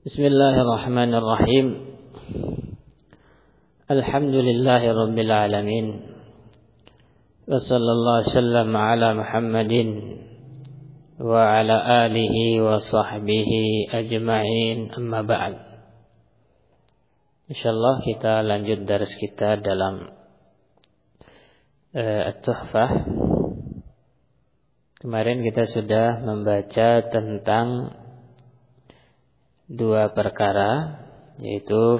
Bismillahirrahmanirrahim. Alhamdulillahi rabbil alamin. Wa sallallahu wasallam ala Muhammadin wa ala alihi wa sahbihi ajma'in, amma ba'd. Insyaallah kita lanjut dars kita dalam At-Tuhfah. Kemarin kita sudah membaca tentang dua perkara, yaitu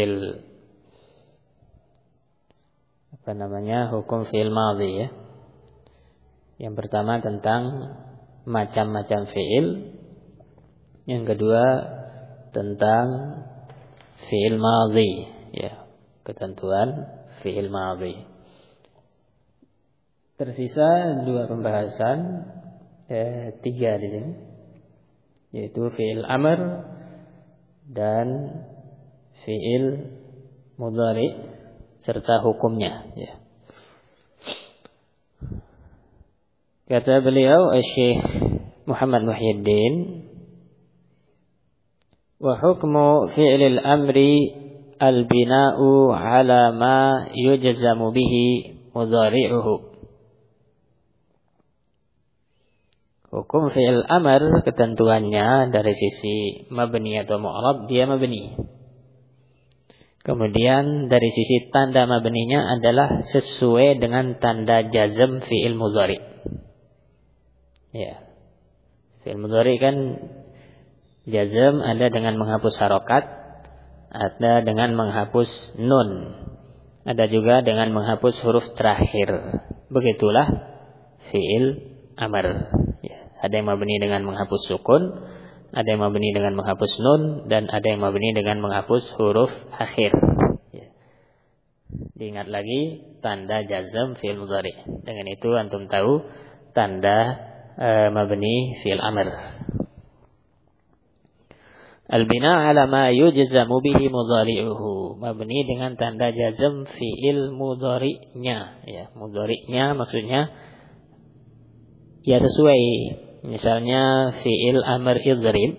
hukum fi'il madhi ya. Yang pertama tentang macam-macam fi'il, yang kedua tentang fi'il madhi ya, ketentuan fi'il madhi. Tersisa dua pembahasan, tiga di sini, yaitu fi'il amr dan fi'il mudhari serta hukumnya ya. Kata beliau Syekh Muhammad Muhyiddin, wa hukmu fi'lil amri al-bina'u ala ma yujzamu bihi mudhari'uhu. Hukum fi'il amr, ketentuannya dari sisi mabni atau mu'rab, dia mabni. Kemudian dari sisi tanda mabninya adalah sesuai dengan tanda jazm fi'il mudhari. Ya. Fi'il mudhari kan jazm ada dengan menghapus harokat, ada dengan menghapus nun, ada juga dengan menghapus huruf terakhir. Begitulah fi'il amr. Ya. Ada yang mabni dengan menghapus sukun, ada yang mabni dengan menghapus nun, dan ada yang mabni dengan menghapus huruf akhir. Ya. Diingat lagi tanda jazm fi'il mudhari. Dengan itu antum tahu tanda mabni fi'il amr. Al-bina' ala ma yujzamu bihi mudhari'uhu. Mabni dengan tanda jazm fi'il mudhari'nya. Ya, mudhari'nya maksudnya ya sesuai. Misalnya fi'il amr idrib,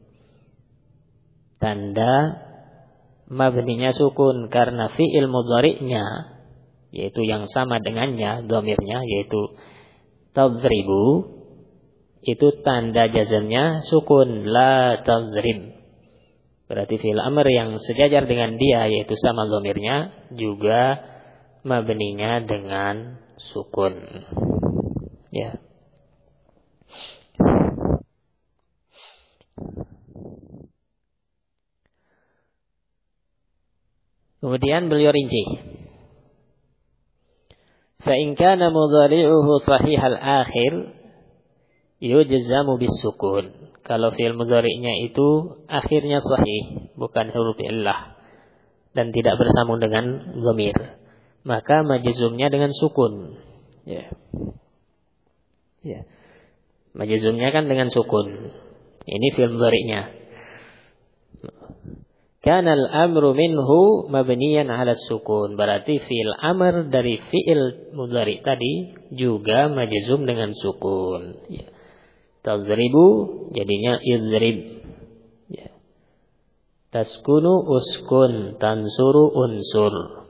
tanda mabninya sukun karena fi'il mudhari'nya, yaitu yang sama dengannya, dhamirnya, yaitu tadribu, itu tanda jazmnya sukun, la tadrib. Berarti fi'il amr yang sejajar dengan dia, yaitu sama dhamirnya, juga mabninya dengan sukun. Ya. Kemudian beliau rinci. Fa in kana mudhari'uhu sahihal akhir yujzamu bis-sukun. Kalau fi'il mudhari'nya itu akhirnya sahih, bukan huruf illah, dan tidak bersambung dengan dhamir, maka majzumnya dengan sukun. Ya. Ya. Majzumnya kan dengan sukun. Ini fi'il mudhari'nya. Kana al-amru minhu mabniyan 'ala sukun. Berarti fi'il amr dari fi'il mudhari tadi juga majzum dengan sukun. Ya. Tadribu jadinya idrib. Ya. Taskunu uskun, tansuru unsur.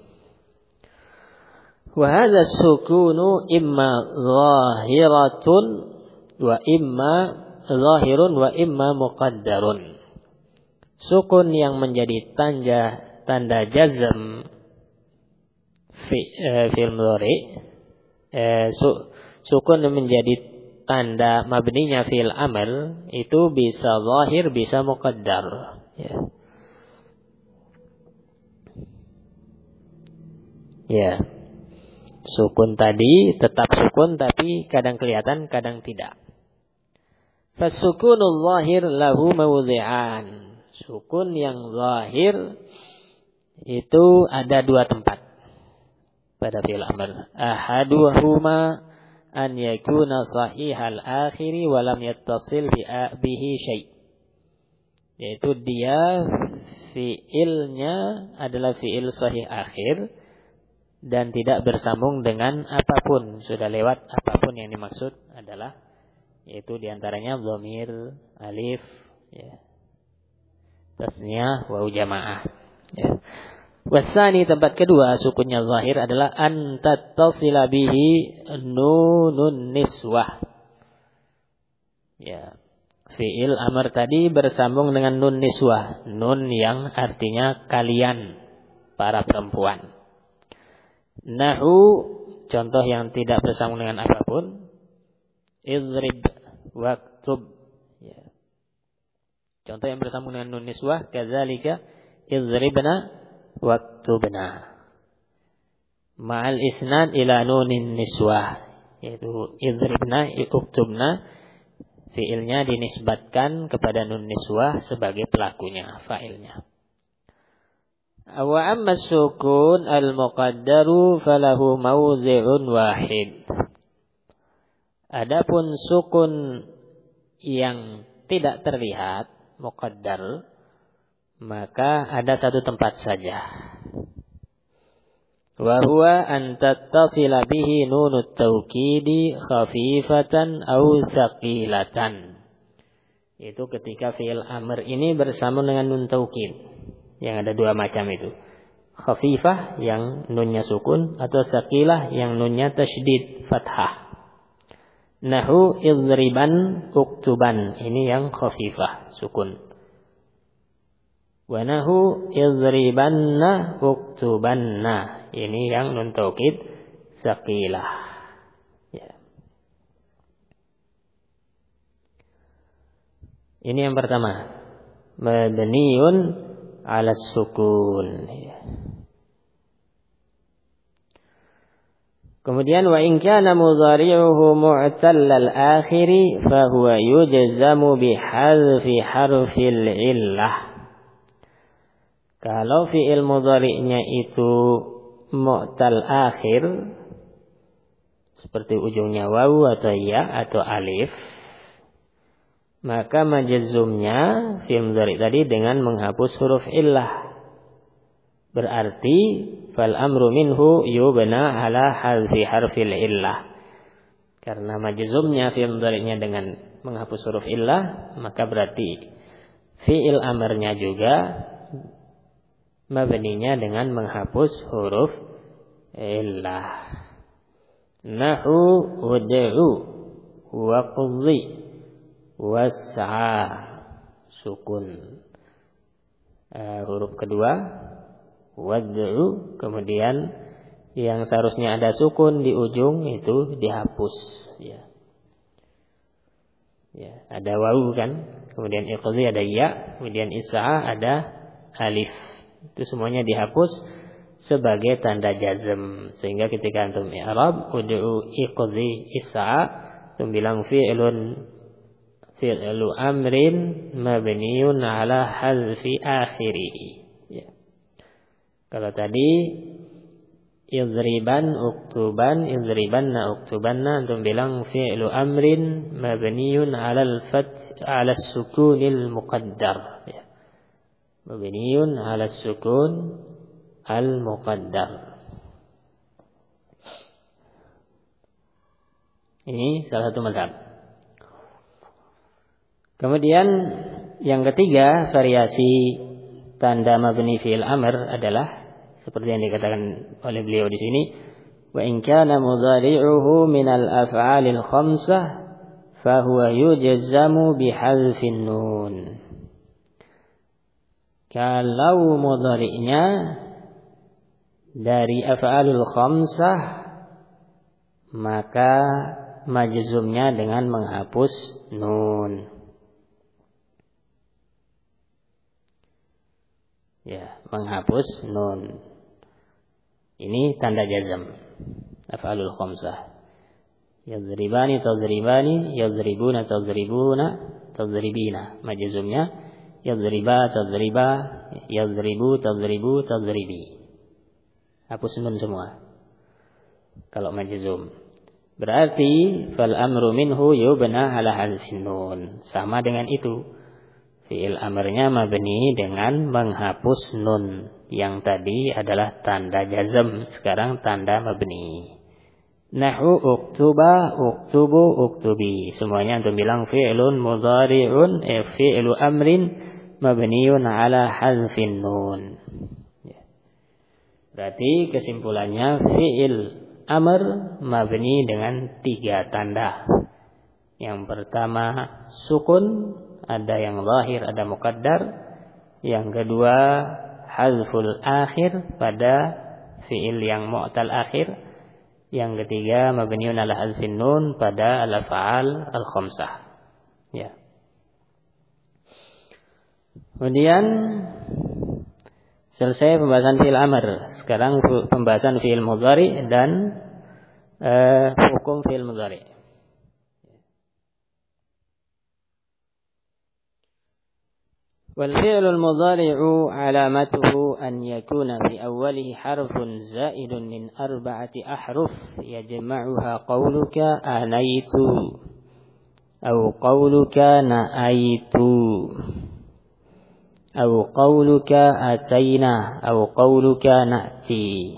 Wa hadha sukunu imma zahiratun wa imma zahirun wa imma muqaddarun. Sukun yang menjadi tanda jazm fi'il mudhari, sukun yang menjadi tanda mabninya fi'il amr itu bisa zahir, bisa muqaddar. Ya. Ya. Sukun tadi tetap sukun, tapi kadang kelihatan, kadang tidak. Fasukunul zahir lahu mawdhi'an. Sukun yang zahir itu ada dua tempat pada fi'il amr. Ahaduhuma an yakuna sahihal akhiri wa lam yattasil bihi syai'. Yaitu dia fi'ilnya adalah fi'il sahih akhir dan tidak bersambung dengan apapun, sudah lewat apapun yang dimaksud adalah, yaitu diantaranya dhamir, alif, ya. tasniyah waw jamaah. Ya. Wasani tempat kedua sukunnya zahir adalah an tattasila bihi nunun niswah. Ya. Fi'il amr tadi bersambung dengan nun niswah, nun yang artinya kalian para perempuan. Nahu contoh yang tidak bersambung dengan apapun. Idrib waktub. Ya. Contoh yang bersambung dengan nun niswah, kadzalika idribna waktubna. Ma'al isnad ila nunin niswah, yaitu idribna uktubna, fi'ilnya dinisbatkan kepada nun niswah sebagai pelakunya, fa'ilnya. Wa amma sukun al-muqaddaru falahu mawzi'un wahid. Adapun sukun yang tidak terlihat, muqaddar, maka ada satu tempat saja. Wa huwa an tattasila bihi nunut taukidi khafifatan aw saqilatan. Itu ketika fi'il amr ini bersambung dengan nun taukid. Yang ada dua macam itu. Khafifah yang nunnya sukun atau saqilah yang nunnya tasydid fathah. Nahu idriban uktuban, ini yang khafifah sukun. Wa nahu idribanna uktubanna, ini yang nun taukid saqilah. Ya. Ini yang pertama, mabniun ala sukun. Ya. Kemudian wa in kana mudhari'uhu mu'tallal akhiri fa huwa yujzamu bi hadfi harfil illah. Kalau fi'il mudhari'nya itu mu'tal akhir, seperti ujungnya wawu atau ya atau alif, maka majzumnya fi'il mudhari' tadi dengan menghapus huruf illah. Berarti fal amru minhu yubna ala hadfi harfil illah. Karena majzumnya fi'il mudhari'nya dengan menghapus huruf illah, maka berarti fi'il amrnya juga mabninya dengan menghapus huruf illah. Nahu ud'u wa qudhi was'a, sukun. Huruf kedua wad'u, kemudian yang seharusnya ada sukun di ujung itu dihapus, ya. Ya, ada wawu kan, kemudian iqdhi ada ya, kemudian is'a ada alif. Itu semuanya dihapus sebagai tanda jazm, sehingga ketika antum i'rab ud'u iqdhi is'a, antum bilang fi'lu amrin mabniun ala hazfi akhirih. Ya. Kalau tadi idriban uktuban, idribanna uktubanna, antum bilang fi'lu amrin mabniun ala al-fath ala as-sukunil muqaddar. Ya. Mabniun ala as-sukun al-muqaddar. Ini salah satu mazhab. Kemudian yang ketiga, variasi tanda mabni fi'il amr adalah seperti yang dikatakan oleh beliau di sini, wa in kana mudhari'uhu min al-af'alil khamsah fa huwa yujzamu bi hadfin nun. Kalau mudhari'nya dari af'alul khamsah, maka majzumnya dengan menghapus nun. Ya, menghapus nun. Ini tanda jazm. Af'alul khamsah. Yadribani tadribani, yadribuna tadribuna, tadribina. Majzumnya yadriba tadriba, yadribu tadribu, tadribi. Hapus nun semua. Kalau majzum. Berarti fal amru minhu yubna ala hazfin nun. Sama dengan itu. Fi'il amrnya mabni dengan menghapus nun. Yang tadi adalah tanda jazm, sekarang tanda mabni. Nahu uktuba, uktubu, uktubi. Semuanya antum bilang fi'lun mudhari'un, fi'lu amrin mabniun ala hazfin nun. Berarti kesimpulannya fi'il amr mabni dengan 3 tanda. Yang pertama sukun, ada yang zahir, ada muqaddar. Yang kedua hazful akhir pada fi'il yang mu'tal akhir. Yang ketiga mabniun ala hazfin nun pada al-af'al al-khamsah. Ya. Kemudian selesai pembahasan fi'il amr. Sekarang pembahasan fi'il mudhari dan hukum fi'il mudhari. Wal fi'lul mudhari'u alamatuhu an yakuna fi awwalihi harfun za'idun min 4 ahruf yajma'uha qawluka anaitu aw qawluka na'aitu aw qawluka ataina aw qawluka na'ti.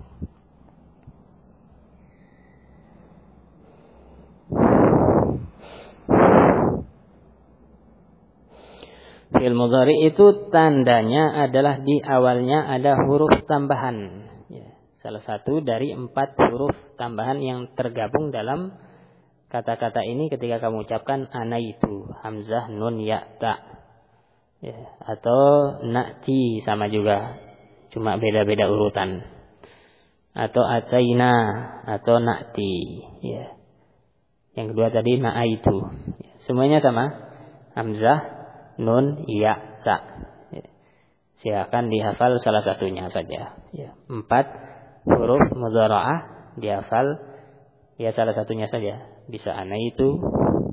Fi'il mudhari itu tandanya adalah di awalnya ada huruf tambahan. Ya, salah satu dari 4 huruf tambahan yang tergabung dalam kata-kata ini ketika kamu ucapkan anaitu, hamzah, nun, ya, ta. Ya, atau na'ti sama juga, cuma beda-beda urutan. Atau ataina atau na'ti. Ya. Yang kedua tadi na'aitu. Ya, semuanya sama, hamzah, nun, ya, ta. Ya. Silakan dihafal salah satunya saja. Ya. 4 huruf mudhara'ah dihafal, ya salah satunya saja. Bisa anaitu,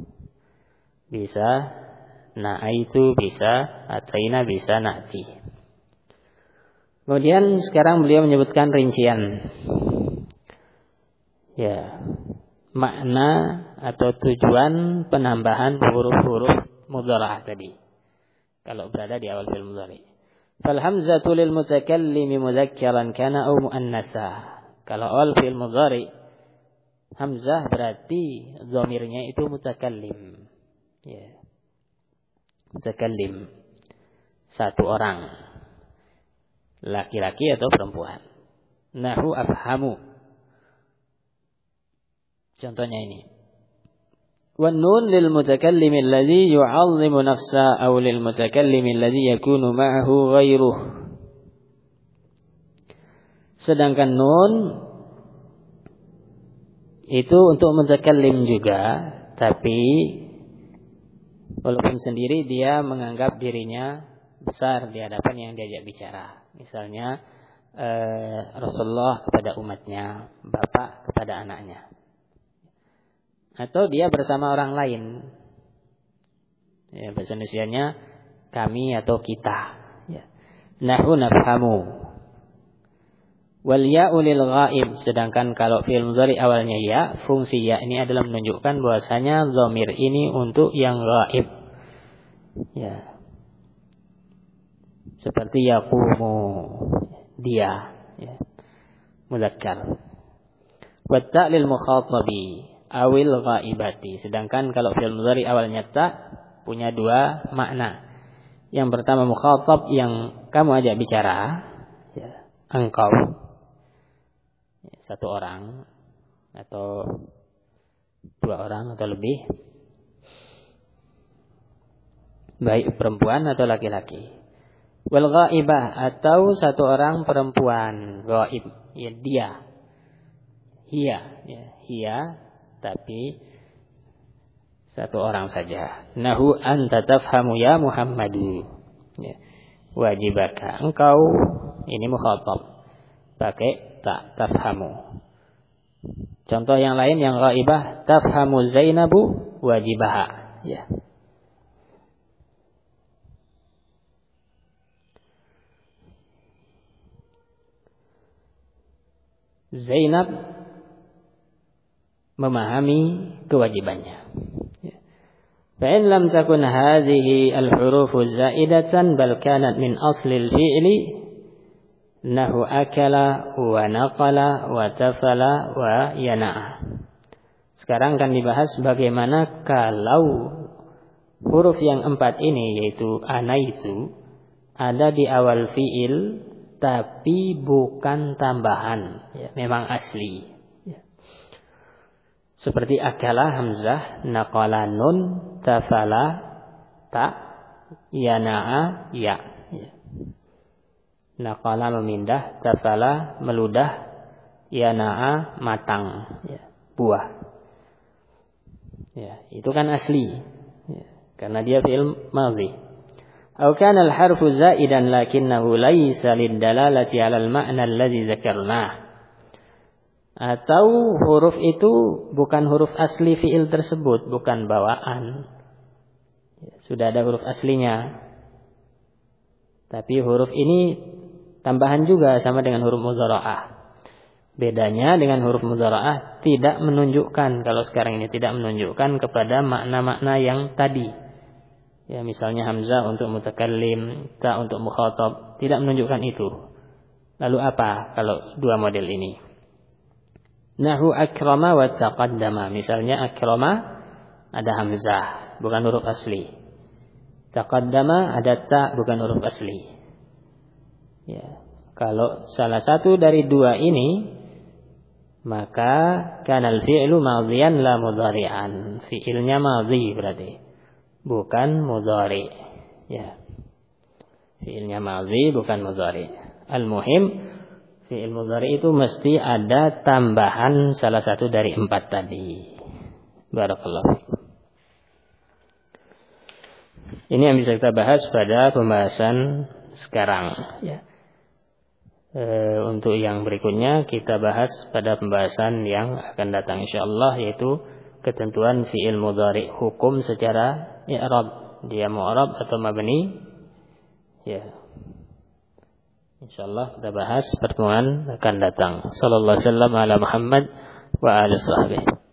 bisa na'aitu, bisa ataina, bisa na'ti. Kemudian sekarang beliau menyebutkan rincian. Ya, makna atau tujuan penambahan huruf-huruf mudhara'ah tadi kalau berada di awal fi'il mudhari. Fal hamzatu lil mutakallimi mudzakkaran kana aw muannatsa. Kalau awal fi'il mudhari hamzah berarti dhamirnya itu mutakallim. Ya. Mutakallim, satu orang, laki-laki atau perempuan. Nahu afhamu. Contohnya ini. Wan nun lil mutakallim alladhi yu'azzimu nafsa aw lil mutakallim alladhi yakunu ma'ahu ghairuh. Sedangkan nun itu untuk mutakallim juga, tapi walaupun sendiri dia menganggap dirinya besar di hadapan yang diajak bicara. Misalnya Rasulullah kepada umatnya, bapak kepada anaknya. Atau dia bersama orang lain. Ya, bahasa Indonesianya kami atau kita. Ya. Nahu nafhamu. Wal ya'u lil ghaib. Sedangkan kalau fi'il mudhari awalnya ya, fungsi ya ini adalah menunjukkan bahwasanya dhamir ini untuk yang ghaib. Ya. Seperti yaqumu, dia, ya. Mudzakkar. Wa ta' lil mukhatabi awil ghaibati. Sedangkan kalau fi'il mudhari awalnya ta punya 2 makna. Yang pertama mukhatab yang kamu ajak bicara, ya, engkau, satu orang atau 2 orang atau lebih, baik perempuan atau laki-laki. Wal ghaibah atau satu orang perempuan, ghaib, ya dia, hiya, ya, hiya, tapi satu orang saja. Nahu anta tafhamu ya Muhammadu, ya, wajibaka, engkau, ini mukhatab, pakai tak tafhamu. Contoh yang lain yang ghaibah, tafhamu Zainabu wajibaha, ya. Zainab memahami kewajibannya. Fa'in lam takun hadhihi al-hurufu zaidatan bal kanat min asli al-fi'li nahu akala wa naqala wa tafala wa yana'a. Sekarang akan dibahas bagaimana kalau huruf yang 4 ini yaitu anaitu ada di awal fiil tapi bukan tambahan, ya, memang asli. Ya. Seperti akala hamzah, naqala nun, tafala ta, yana'a ya. Ya. Naqala memindah, tafala meludah, yana'a matang, ya, buah. Ya, itu kan asli. Ya, karena dia fi'il madhi. Atau kana al-harfu zaidan lakinnahu laysa lid-dalalati 'ala al-ma'na alladhi dzakarnah. Atau huruf itu bukan huruf asli fi'il tersebut, bukan bawaan. Ya, sudah ada huruf aslinya. Tapi huruf ini tambahan juga sama dengan huruf mudhara'ah. Bedanya dengan huruf mudhara'ah tidak menunjukkan, kalau sekarang ini tidak menunjukkan kepada makna-makna yang tadi. Ya, misalnya hamzah untuk mutakallim, ta untuk mukhatab, tidak menunjukkan itu. Lalu apa kalau dua model ini? Nahu akrama wa taqaddama. Misalnya akrama ada hamzah, bukan huruf asli. Taqaddama ada ta, bukan huruf asli. Ya, kalau salah satu dari dua ini, maka kanal fi'lu madhiyan la mudhari'an. Fi'ilnya madhi berarti, bukan mudhari. Ya. Fi'ilnya madhi bukan mudhari. Al-muhim fi'il mudhari itu mesti ada tambahan salah satu dari 4 tadi. Barakallahu fikum. Ini yang bisa kita bahas pada pembahasan sekarang, ya. Untuk yang berikutnya kita bahas pada pembahasan yang akan datang insyaallah, yaitu ketentuan fi'il mudhari, hukum secara i'rab, dia mu'rab atau mabni. Ya. Insyaallah kita bahas pertemuan akan datang. Sallallahu alaihi wasallam ala Muhammad wa alihi wasallam.